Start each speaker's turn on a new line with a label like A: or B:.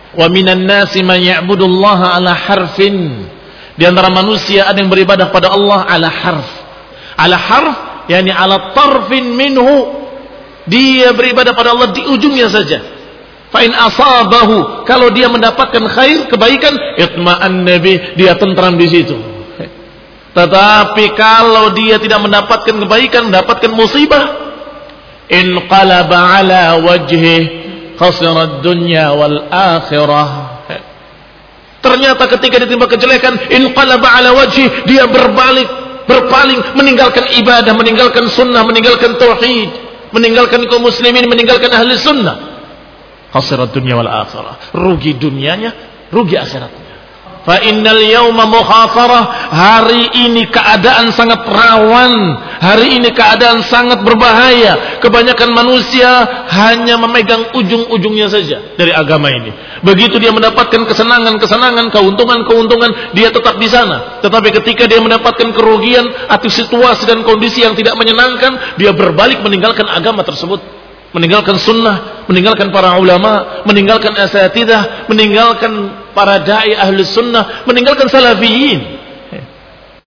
A: Wa minan nasi man ya'budullaha ala harfin. Di antara manusia ada yang beribadah pada Allah ala harf. Ala harf yakni ala tarfin minhu. Dia beribadah pada Allah di ujungnya saja. Fa in asabahu, kalau dia mendapatkan khair, kebaikan, itma'anna bih, dia tentram di situ. Tetapi kalau dia tidak mendapatkan kebaikan, mendapatkan musibah, inqalaba ala wajhih khasira ad-dunya wal akhirah. Ternyata ketika ditimpa kejelekan, inqalaba ala wajhih, dia berpaling, meninggalkan ibadah, meninggalkan sunnah, meninggalkan tauhid, meninggalkan kaum muslimin, meninggalkan ahli sunnah. Khasirat dunya wal akhirah. Rugi dunianya, rugi akhiratnya. Fa innal yawma mukhasarah, hari ini keadaan sangat rawan, hari ini keadaan sangat berbahaya. Kebanyakan manusia hanya memegang ujung-ujungnya saja dari agama ini. Begitu dia mendapatkan kesenangan-kesenangan, keuntungan-keuntungan, dia tetap di sana. Tetapi ketika dia mendapatkan kerugian atau situasi dan kondisi yang tidak menyenangkan, dia berbalik meninggalkan agama tersebut, meninggalkan sunnah, meninggalkan para ulama, meninggalkan asatidzah, meninggalkan para da'i ahli sunnah, meninggalkan salafiyin.